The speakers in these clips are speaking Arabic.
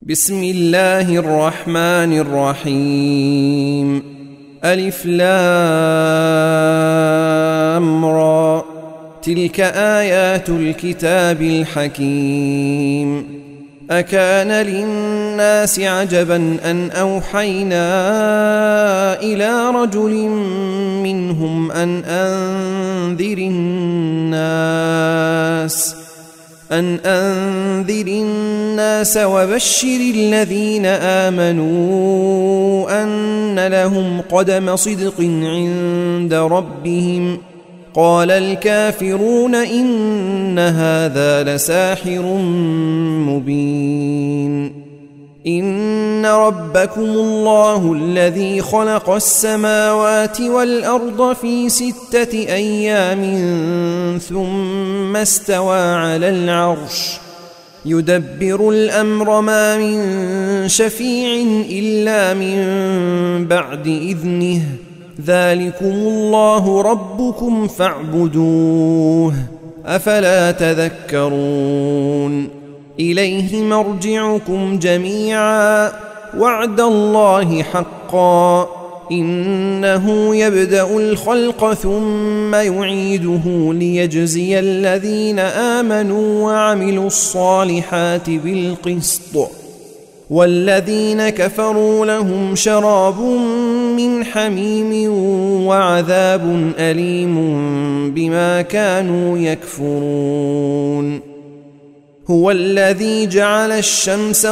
بسم الله الرحمن الرحيم. ألف لام را. تلك آيات الكتاب الحكيم. أكان للناس عجبا أن أوحينا إلى رجل منهم أن أنذر الناس وبشر الذين آمنوا أن لهم قدم صدق عند ربهم. قال الكافرون إن هذا لساحر مبين. إن ربكم الله الذي خلق السماوات والأرض في 6 أيام ثم استوى على العرش يدبر الأمر ما من شفيع إلا من بعد إذنه. ذلكم الله ربكم فاعبدوه أفلا تذكرون. إليه مرجعكم جميعا وعد الله حقا إنه يبدأ الخلق ثم يعيده ليجزي الذين آمنوا وعملوا الصالحات بالقسط والذين كفروا لهم شراب من حميم وعذاب أليم بما كانوا يكفرون. هو الذي جعل الشمس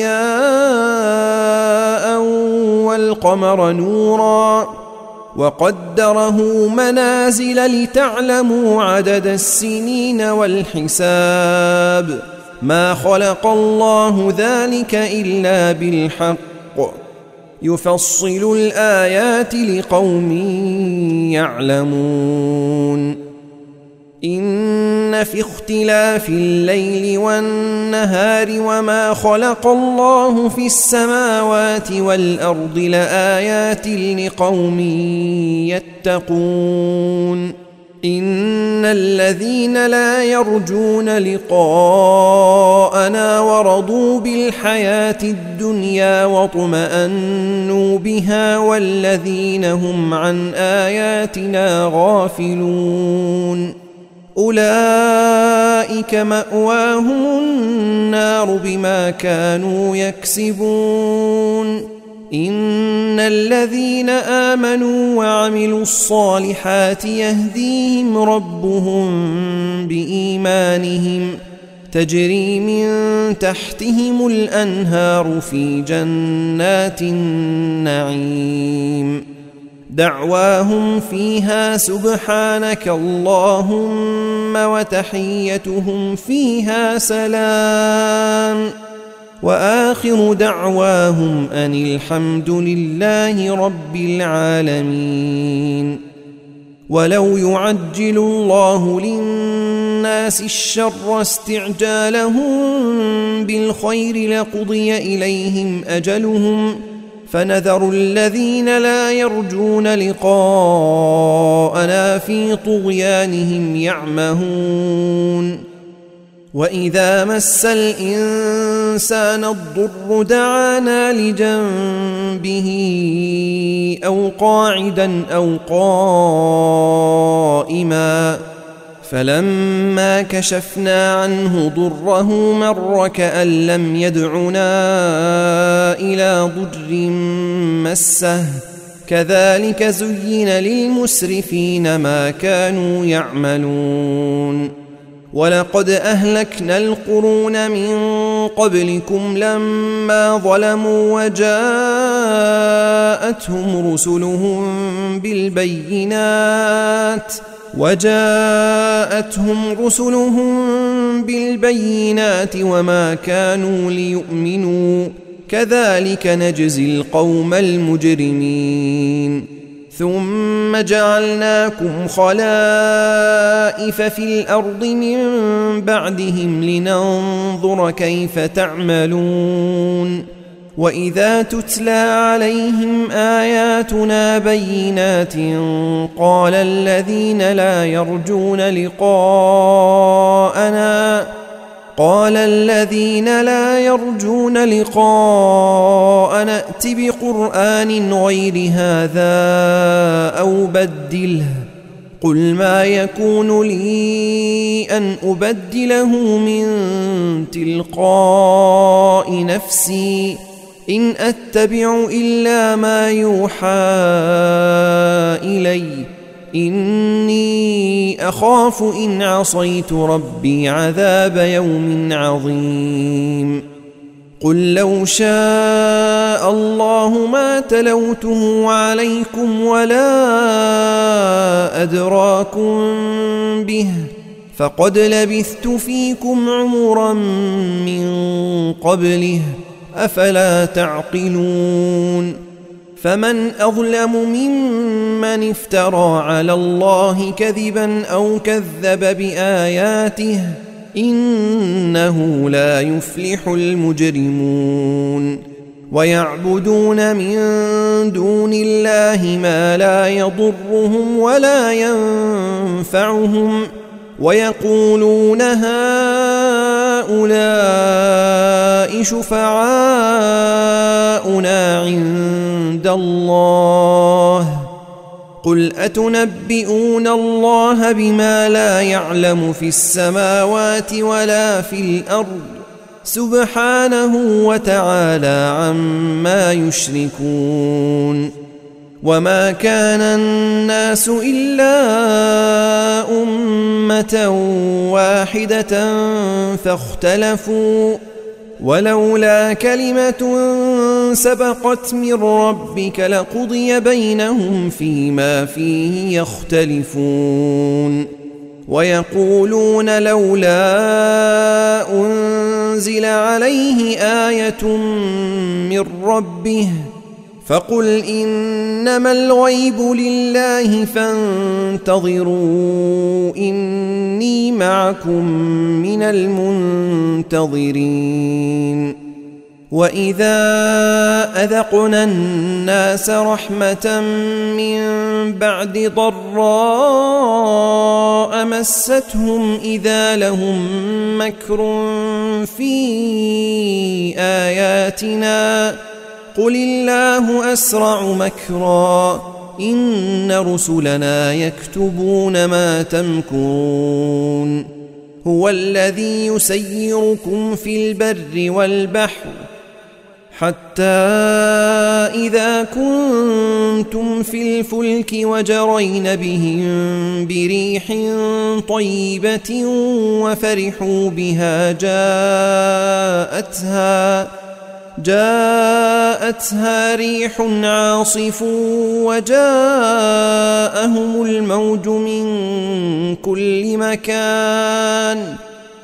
ضياء والقمر نورا وقدره منازل لتعلموا عدد السنين والحساب. ما خلق الله ذلك إلا بالحق يفصل الآيات لقوم يعلمون. إن في اختلاف الليل والنهار وما خلق الله في السماوات والأرض لآيات لقوم يتقون. إن الذين لا يرجون لقاءنا ورضوا بالحياة الدنيا واطمأنوا بها والذين هم عن آياتنا غافلون أولئك مأواهم النار بما كانوا يكسبون. إن الذين آمنوا وعملوا الصالحات يهديهم ربهم بإيمانهم تجري من تحتهم الأنهار في جنات النعيم. دعواهم فيها سبحانك اللهم وتحيتهم فيها سلام وآخر دعواهم أن الحمد لله رب العالمين. ولو يعجل الله للناس الشر استعجالهم بالخير لقضي إليهم أجلهم فنذر الذين لا يرجون لقاءنا في طغيانهم يعمهون. وإذا مس الإنسان الضر دعانا لجنبه أو قاعدا أو قائما فلما كشفنا عنه ضره مر كأن لم يدعنا إلى ضر مسه كذلك زين للمسرفين ما كانوا يعملون. ولقد أهلكنا القرون من قبلكم لما ظلموا وجاءتهم رسلهم بالبينات وما كانوا ليؤمنوا كذلك نجزي القوم المجرمين. ثم جعلناكم خلائف في الأرض من بعدهم لننظر كيف تعملون. وإذا تتلى عليهم آياتنا بينات قال الذين لا يرجون لقاءنا قال الذين لا يرجون لقاء نأت بقرآن غير هذا أو بدله قل ما يكون لي أن أبدله من تلقاء نفسي إن أتبع إلا ما يوحى إلي إني أخاف إن عصيت ربي عذاب يوم عظيم قل لو شاء الله ما تلوته عليكم ولا أدراكم به فقد لبثت فيكم عمرا من قبله أفلا تعقلون فمن أظلم ممن افترى على الله كذبا أو كذب بآياته إنه لا يفلح المجرمون ويعبدون من دون الله ما لا يضرهم ولا ينفعهم ويقولون هؤلاء شفعاؤنا عند الله قل أتنبئون الله بما لا يعلم في السماوات ولا في الأرض سبحانه وتعالى عما يشركون وما كان الناس إلا أمة واحدة فاختلفوا ولولا كلمة سبقت من ربك لقضي بينهم فيما فيه يختلفون ويقولون لولا أنزل عليه آية من ربه فقل إنما الغيب لله فانتظروا إني معكم من المنتظرين وإذا أذقنا الناس رحمة من بعد ضراء مستهم إذا لهم مكر في آياتنا قل الله أسرع مكرا إن رسلنا يكتبون ما تمكرون هو الذي يسيركم في البر والبحر حتى إذا كنتم في الفلك وجرين بهم بريح طيبة وفرحوا بها جاءتها ريح عاصف وجاءهم الموج من كل مكان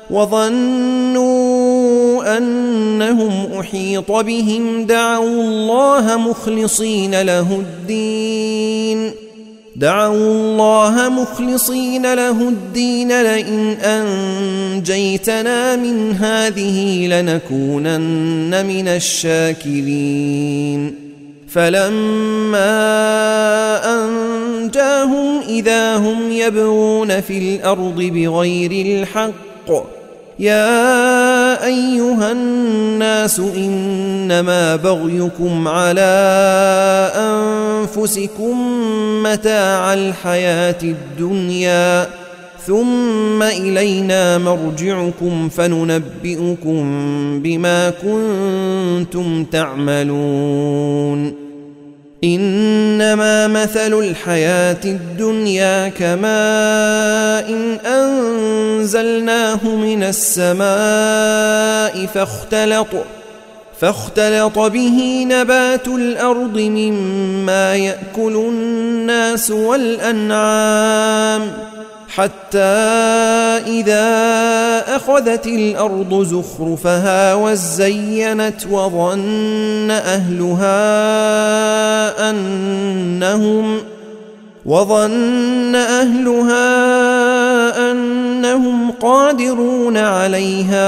وظنوا أنهم أحيط بهم دعوا الله مخلصين له الدين لئن أنجيتنا من هذه لنكونن من الشاكرين فلما أنجاهم إذا هم يبغون في الأرض بغير الحق يا أيها الناس إنما بغيكم على أنفسكم متاع الحياة الدنيا ثم إلينا مرجعكم فننبئكم بما كنتم تعملون إنما مثل الحياة الدنيا كماء أنزلناه من السماء فاختلط به نبات الأرض مما يأكل الناس والأنعام حتى إذا أخذت الأرض زخرفها وزينت وظن أهلها أنهم قادرون عليها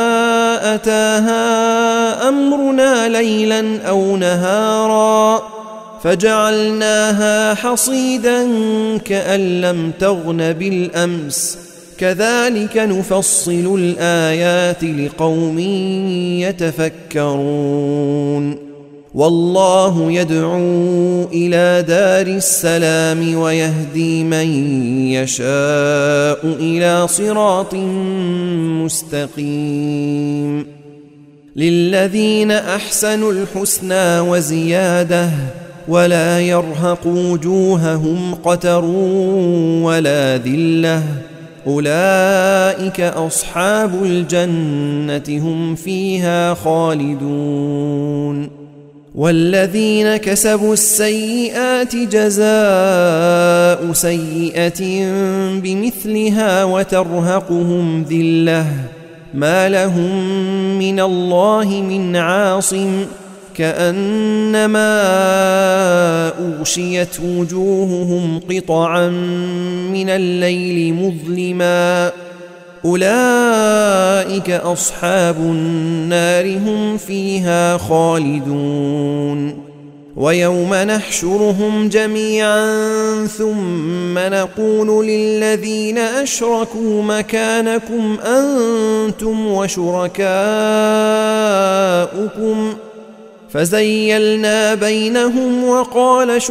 أتاها أمرنا ليلا أو نهارا فجعلناها حصيدا كأن لم تغن بالأمس كذلك نفصل الآيات لقوم يتفكرون والله يدعو إلى دار السلام ويهدي من يشاء إلى صراط مستقيم للذين أحسنوا الحسنى وزيادة ولا يرهق وجوههم قتر ولا ذلة أولئك أصحاب الجنة هم فيها خالدون والذين كسبوا السيئات جزاء سيئة بمثلها وترهقهم ذلة ما لهم من الله من عاصم كأنما أغشيت وجوههم قطعا من الليل مظلما أولئك أصحاب النار هم فيها خالدون ويوم نحشرهم جميعا ثم نقول للذين أشركوا مكانكم أنتم وشركاؤكم فزيلنا بينهم وقال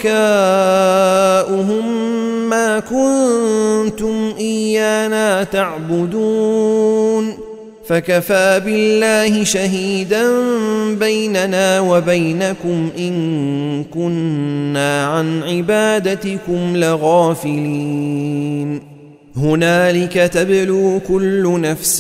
شركاؤهم ما كنتم إيانا تعبدون فكفى بالله شهيدا بيننا وبينكم إن كنا عن عبادتكم لغافلين هنالك تبلو كل نفس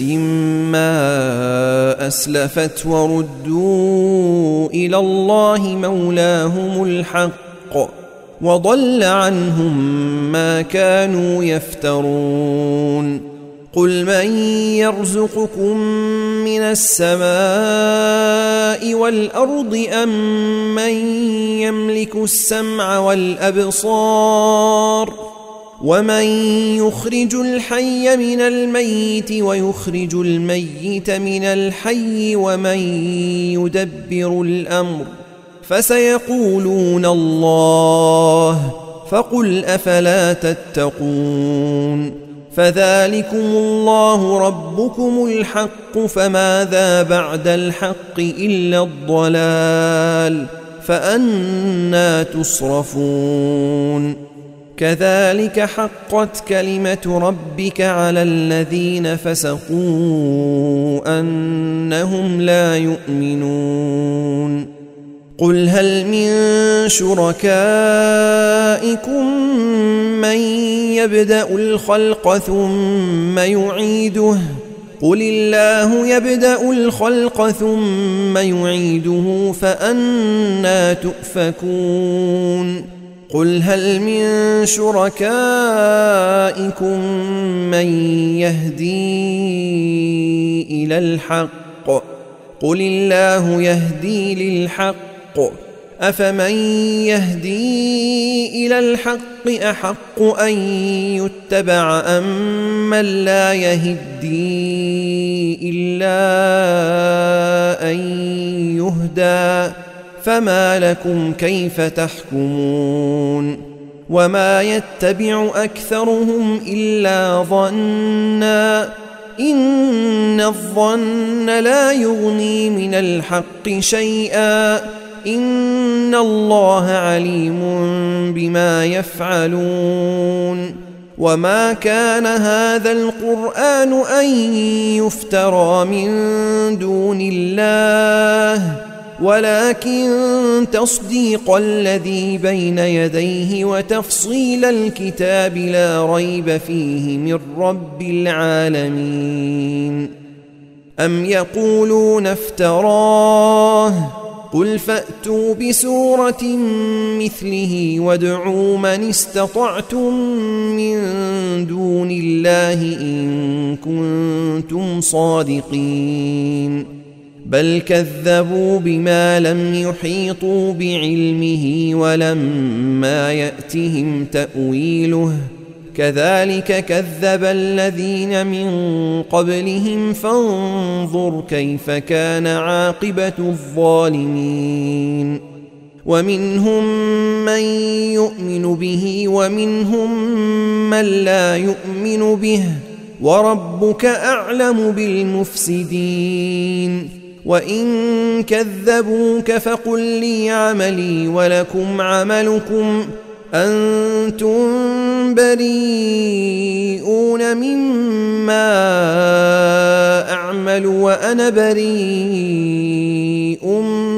ما أسلفت وردوا إلى الله مولاهم الحق وضل عنهم ما كانوا يفترون قل من يرزقكم من السماء والأرض أم من يملك السمع والأبصار ومن يخرج الحي من الميت ويخرج الميت من الحي ومن يدبر الأمر فسيقولون الله فقل أفلا تتقون فذلكم الله ربكم الحق فماذا بعد الحق إلا الضلال فأنى تصرفون كذلك حقت كلمة ربك على الذين فسقوا أنهم لا يؤمنون قل هل من شركائكم من يبدأ الخلق ثم يعيده قل الله يبدأ الخلق ثم يعيده فأنى تؤفكون قل هل من شركائكم من يهدي إلى الحق قل الله يهدي للحق أفمن يهدي إلى الحق أحق أن يتبع أم من لا يهدي إلا أن يهدى فما لكم كيف تحكمون وما يتبع أكثرهم إلا ظنا إن الظن لا يغني من الحق شيئا إن الله عليم بما يفعلون وما كان هذا القرآن أن يفترى من دون الله ولكن تصديق الذي بين يديه وتفصيل الكتاب لا ريب فيه من رب العالمين أم يقولون افتراه قل فأتوا بسورة مثله وادعوا من استطعتم من دون الله إن كنتم صادقين بل كذبوا بما لم يحيطوا بعلمه ولما يأتهم تأويله كذلك كذب الذين من قبلهم فانظر كيف كان عاقبة الظالمين ومنهم من يؤمن به ومنهم من لا يؤمن به وربك أعلم بالمفسدين وإن كذبوك فقل لي عملي ولكم عملكم أنتم بريئون مما أعمل وأنا بريء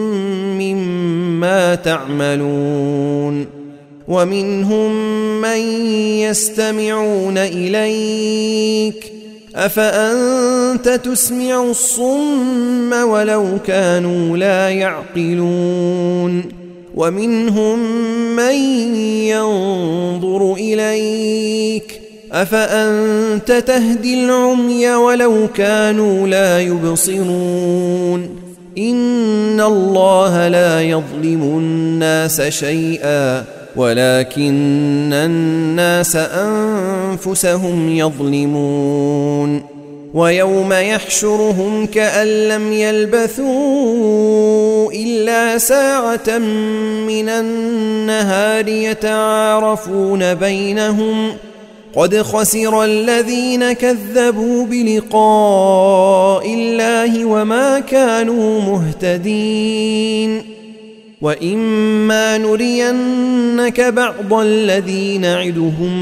مما تعملون ومنهم من يستمعون إليك أفأنت تسمع الصم ولو كانوا لا يعقلون ومنهم من ينظر إليك أفأنت تهدي العمي ولو كانوا لا يبصرون إن الله لا يظلم الناس شيئا ولكن الناس أنفسهم يظلمون ويوم يحشرهم كأن لم يلبثوا إلا ساعة من النهار يتعارفون بينهم قد خسر الذين كذبوا بلقاء الله وما كانوا مهتدين وإما نرينك بعض الذي نعدهم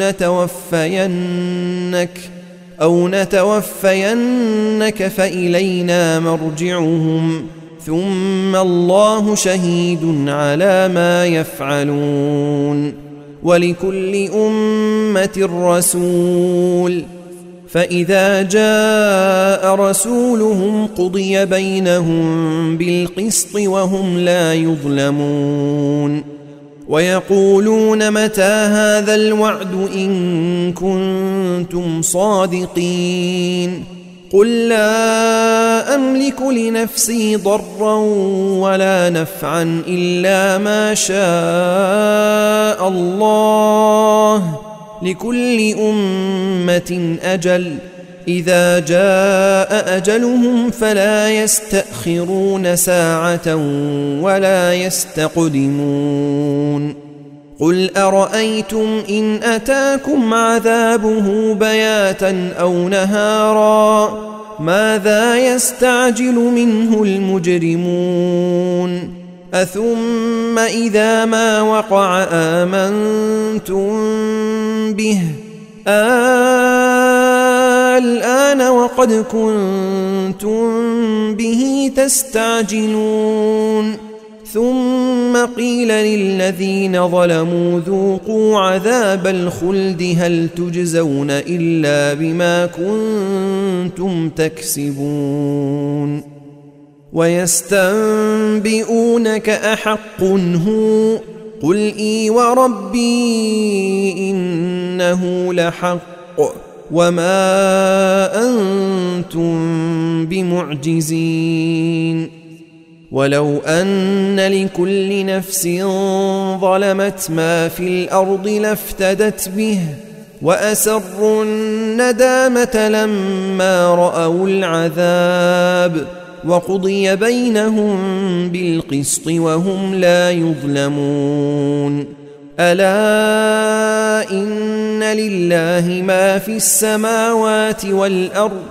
أو نتوفينك فإلينا مرجعهم ثم الله شهيد على ما يفعلون ولكل أمة رسول فإذا جاء رسولهم قضي بينهم بالقسط وهم لا يظلمون ويقولون متى هذا الوعد إن كنتم صادقين قل لا أملك لنفسي ضرا ولا نفعا إلا ما شاء الله لكل أمة أجل إذا جاء أجلهم فلا يستأخرون ساعة ولا يستقدمون قل أرأيتم إن أتاكم عذابه بياتا أو نهارا ماذا يستعجل منه المجرمون أثم إذا ما وقع آمنتم به الآن وقد كنتم به تستعجلون ثم قيل للذين ظلموا ذوقوا عذاب الخلد هل تجزون إلا بما كنتم تكسبون ويستنبئونك أحق هو قل إي وربي إنه لحق وما أنتم بمعجزين ولو أن لكل نفس ظلمت ما في الأرض لافتدت به وأسروا الندامة لما رأوا العذاب وقضي بينهم بالقسط وهم لا يظلمون ألا إن لله ما في السماوات والأرض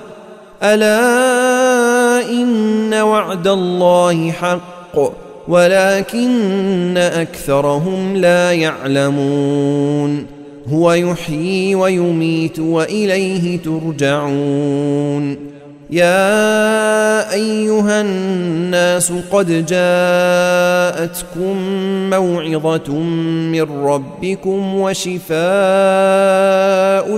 ألا إن وعد الله حق ولكن أكثرهم لا يعلمون هو يحيي ويميت وإليه ترجعون يا أيها الناس قد جاءتكم موعظة من ربكم وشفاء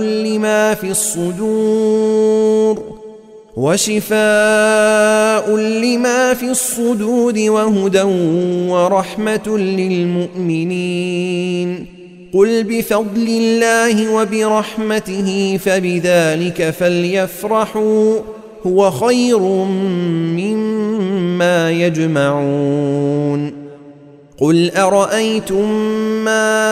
لما في الصدور وهدى ورحمة للمؤمنين قل بفضل الله وبرحمته فبذلك فليفرحوا هو خير مما يجمعون قل أرأيتم ما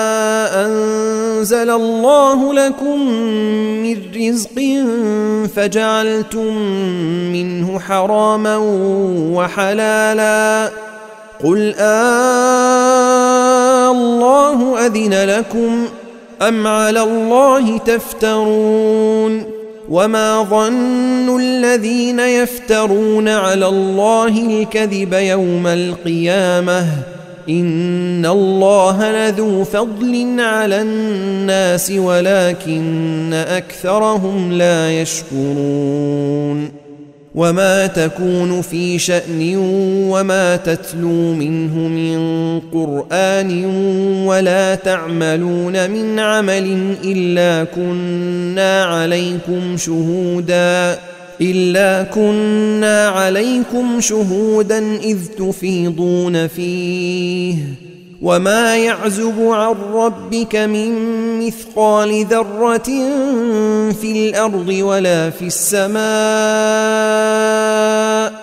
أنزل الله لكم من رزق فجعلتم منه حراما وحلالا قل الله أذن لكم أم على الله تفترون وما ظن الذين يفترون على الله الكذب يوم القيامة إن الله لذو فضل على الناس ولكن أكثرهم لا يشكرون وما تكون في شأن وما تتلو منه من قرآن ولا تعملون من عمل إلا كنا عليكم شهودا إذ تفيضون فيه وما يعزب عن ربك من مثقال ذرة في الأرض ولا في السماء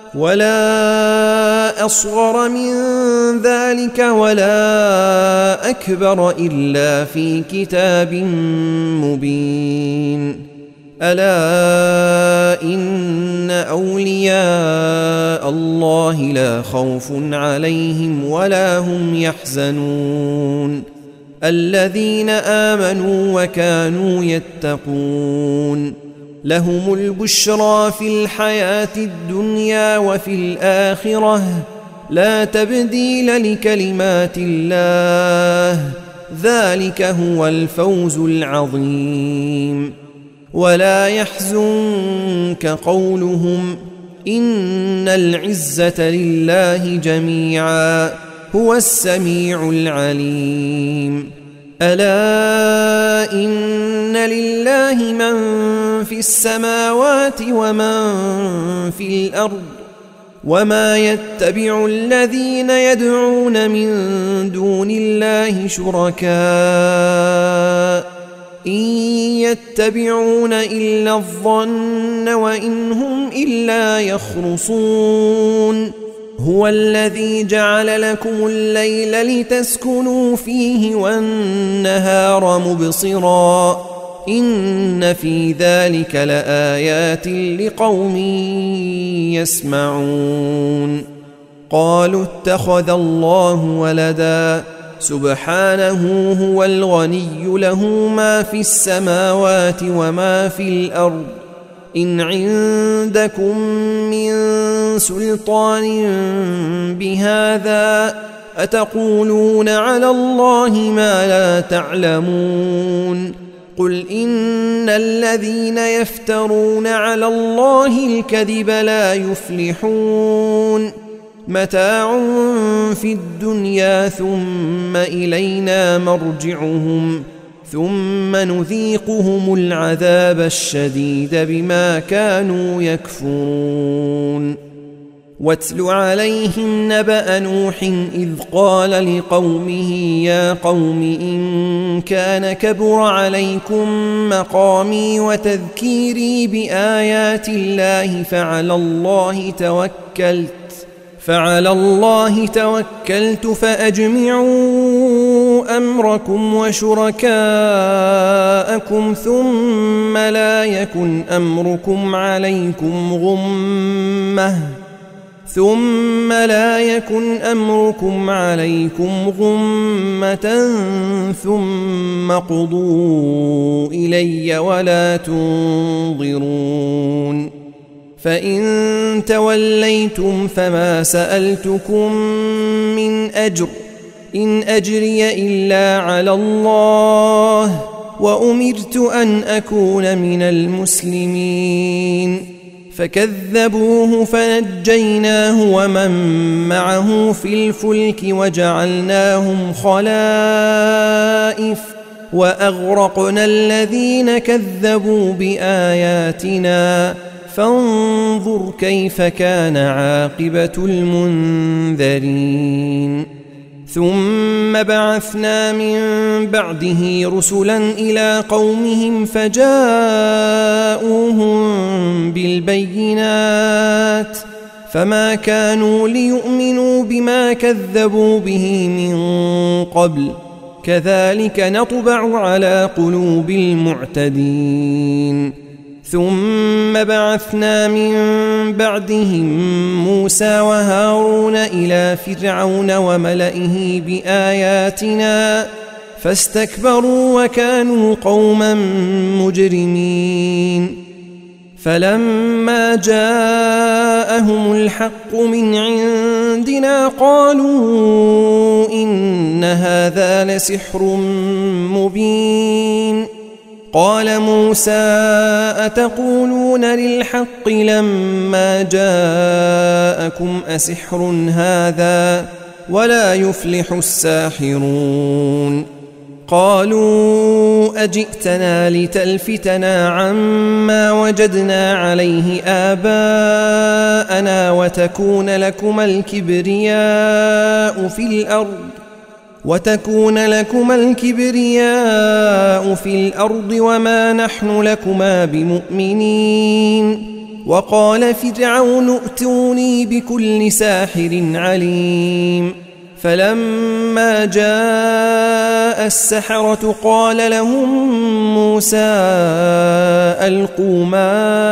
ولا أصغر من ذلك ولا أكبر إلا في كتاب مبين ألا إن أولياء الله لا خوف عليهم ولا هم يحزنون الذين آمنوا وكانوا يتقون لهم البشرى في الحياة الدنيا وفي الآخرة لا تبديل لكلمات الله ذلك هو الفوز العظيم ولا يحزنك قولهم إن العزة لله جميعا هو السميع العليم ألا إن لله من في السماوات ومن في الأرض وما يتبع الذين يدعون من دون الله شركاء إن يتبعون إلا الظن وإن هم إلا يخرصون هو الذي جعل لكم الليل لتسكنوا فيه والنهار مبصرا إن في ذلك لآيات لقوم يسمعون قالوا اتخذ الله ولدا سبحانه هو الغني له ما في السماوات وما في الأرض إن عندكم من سلطان بهذا أتقولون على الله ما لا تعلمون قل إن الذين يفترون على الله الكذب لا يفلحون متاع في الدنيا ثم إلينا مرجعهم ثم نذيقهم العذاب الشديد بما كانوا يكفرون واتل عليهم نبأ نوح إذ قال لقومه يا قوم إن كان كبر عليكم مقامي وتذكيري بآيات الله فعلى الله توكلت فأجمعوا أمركم وشركاءكم ثم لا يكن أمركم عليكم غمة ثم قضوا إلي ولا تنظرون فإن توليتم فما سألتكم من أجر إن أجري إلا على الله وأمرت أن أكون من المسلمين فكذبوه فنجيناه ومن معه في الفلك وجعلناهم خلائف وأغرقنا الذين كذبوا بآياتنا فانظر كيف كان عاقبة المنذرين ثم بعثنا من بعده رسلا إلى قومهم فجاءوهم بالبينات فما كانوا ليؤمنوا بما كذبوا به من قبل كذلك نطبع على قلوب المعتدين ثم بعثنا من بعدهم موسى وهارون إلى فرعون وملئه بآياتنا فاستكبروا وكانوا قوما مجرمين. فلما جاءهم الحق من عندنا قالوا إن هذا لسحر مبين. قال موسى أتقولون للحق لما جاءكم أسحر هذا ولا يفلح الساحرون. قالوا أجئتنا لتلفتنا عما وجدنا عليه آباءنا وتكون لكما الكبرياء في الأرض وما نحن لكما بمؤمنين. وقال فرعون ائتوني بكل ساحر عليم. فلما جاء السحرة قال لهم موسى ألقوا ما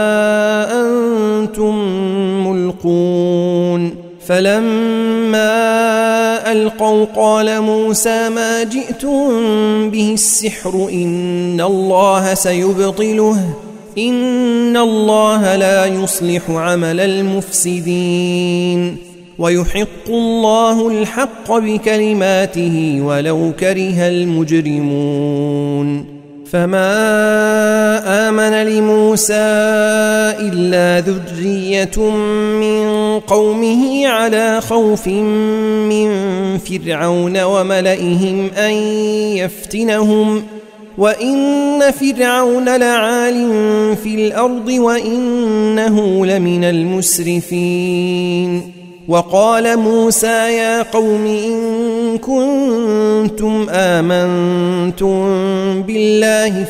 أنتم ملقون. فلما ألقوا قال موسى ما جئتم به السحر إن الله سيبطله إن الله لا يصلح عمل المفسدين ويحق الله الحق بكلماته ولو كره المجرمون. فما آمن لموسى إلا ذرية من قومه على خوف من فرعون وملئهم أن يفتنهم وإن فرعون لعال في الأرض وإنه لمن المسرفين. وقال موسى يا قوم إن كنتم آمنتم بالله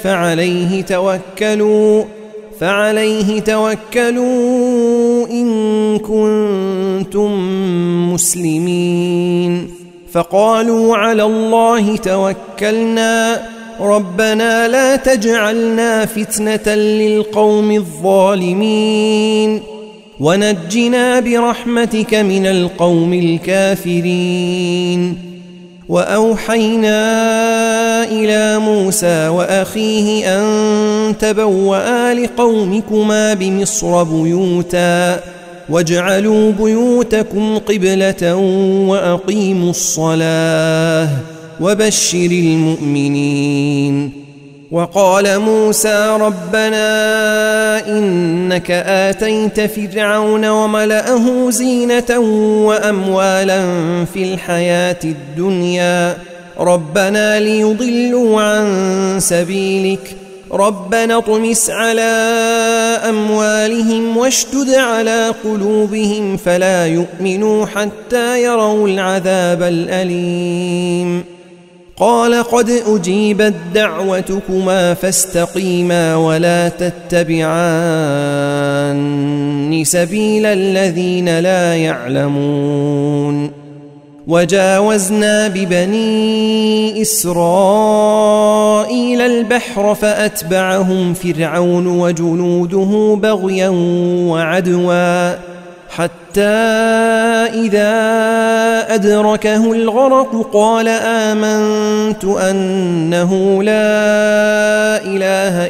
فعليه توكلوا إن كنتم مسلمين. فقالوا على الله توكلنا ربنا لا تجعلنا فتنة للقوم الظالمين ونجنا برحمتك من القوم الكافرين. وأوحينا إلى موسى وأخيه أن تبوأ لقومكما بمصر بيوتا واجعلوا بيوتكم قبلة وأقيموا الصلاة وبشر المؤمنين. وقال موسى ربنا إنك آتيت فرعون وملأه زينة وأموالا في الحياة الدنيا ربنا ليضلوا عن سبيلك ربنا اطمس على أموالهم واشدد على قلوبهم فلا يؤمنوا حتى يروا العذاب الأليم. قال قد أجيبت دعوتكما فاستقيما ولا تتبعان سبيل الذين لا يعلمون. وجاوزنا ببني إسرائيل البحر فأتبعهم فرعون وجنوده بغيا وعدوا حتى إذا أدركه الغرق قال آمنت أنه لا إله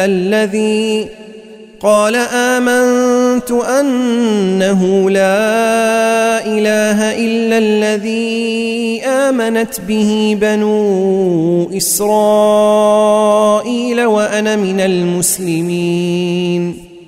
إلا الذي آمنت به بنو إسرائيل وأنا من المسلمين.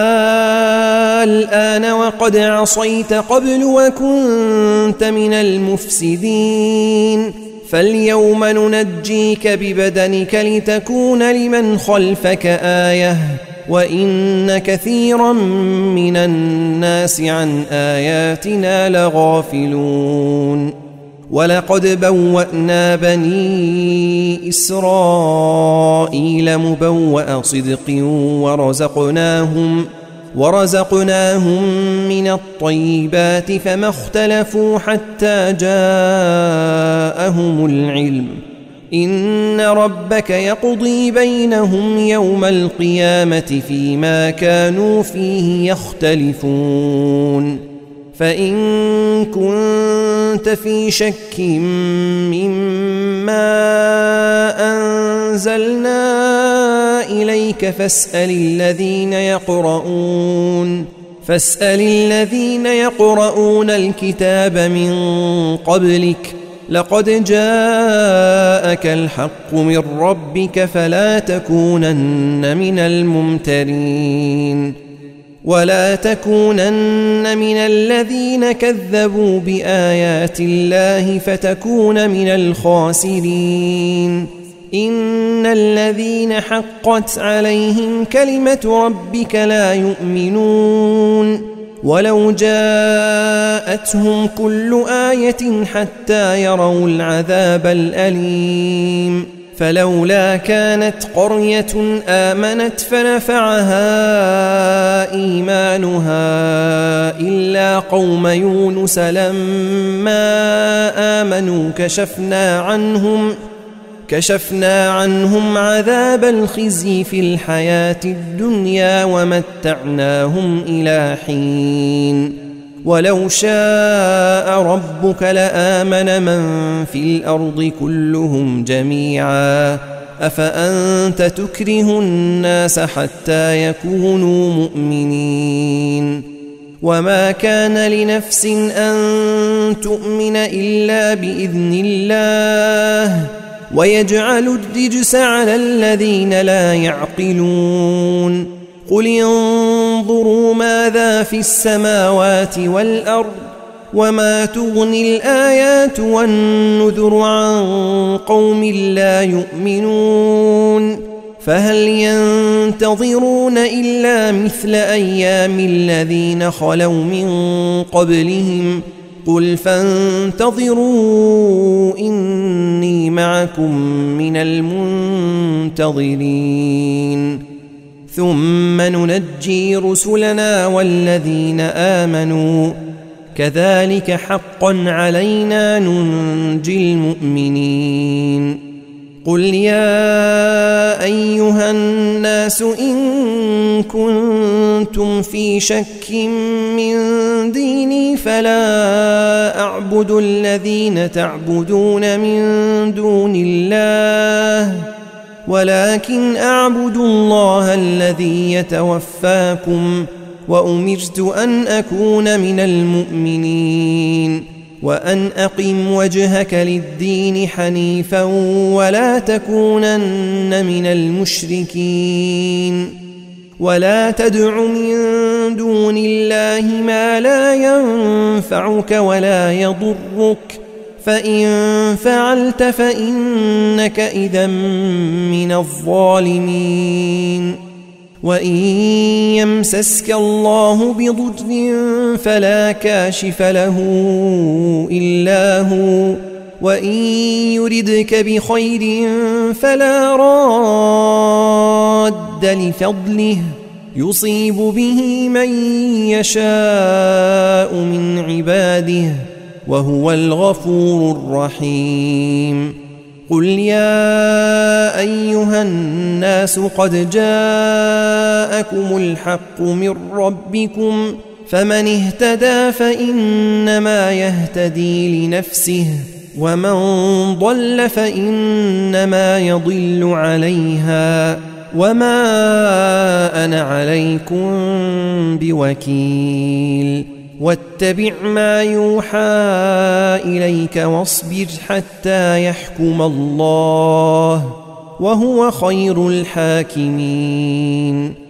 الآن وقد عصيت قبل وكنت من المفسدين فاليوم ننجيك ببدنك لتكون لمن خلفك آية وإن كثيرا من الناس عن آياتنا لغافلون. ولقد بوأنا بني إسرائيل مبوأ صدق ورزقناهم من الطيبات فما اختلفوا حتى جاءهم العلم. إن ربك يقضي بينهم يوم القيامة فيما كانوا فيه يختلفون. فإن كنت كنت في شك مما أنزلنا إليك فاسأل الذين يقرؤون الكتاب من قبلك لقد جاءك الحق من ربك فلا تكونن من الممترين ولا تكونن من الذين كذبوا بآيات الله فتكون من الخاسرين إن الذين حقت عليهم كلمة ربك لا يؤمنون ولو جاءتهم كل آية حتى يروا العذاب الأليم فلولا كانت قرية آمنت فنفعها إيمانها إلا قوم يونس لما آمنوا كشفنا عنهم عذاب الخزي في الحياة الدنيا ومتعناهم إلى حين ولو شاء ربك لآمن من في الأرض كلهم جميعا أفأنت تكره الناس حتى يكونوا مؤمنين وما كان لنفس أن تؤمن إلا بإذن الله ويجعل الرجس على الذين لا يعقلون قل انظروا ماذا في السماوات والأرض وما تغني الآيات والنذر عن قوم لا يؤمنون فهل ينتظرون إلا مثل أيام الذين خلوا من قبلهم قل فانتظروا إني معكم من المنتظرين ثم ننجي رسلنا والذين آمنوا كذلك حقا علينا ننجي المؤمنين قل يا أيها الناس إن كنتم في شك من ديني فلا أعبد الذين تعبدون من دون الله ولكن أعبد الله الذي يتوفاكم وأمرت أن أكون من المؤمنين وأن أقم وجهك للدين حنيفا ولا تكونن من المشركين ولا تدع من دون الله ما لا ينفعك ولا يضرك فإن فعلت فإنك إذا من الظالمين وإن يمسسك الله بضر فلا كاشف له إلا هو وإن يردك بخير فلا راد لفضله يصيب به من يشاء من عباده وهو الغفور الرحيم قل يا أيها الناس قد جاءكم الحق من ربكم فمن اهتدى فإنما يهتدي لنفسه ومن ضل فإنما يضل عليها وما أنا عليكم بوكيل واتبع ما يوحى إليك واصبر حتى يحكم الله وهو خير الحاكمين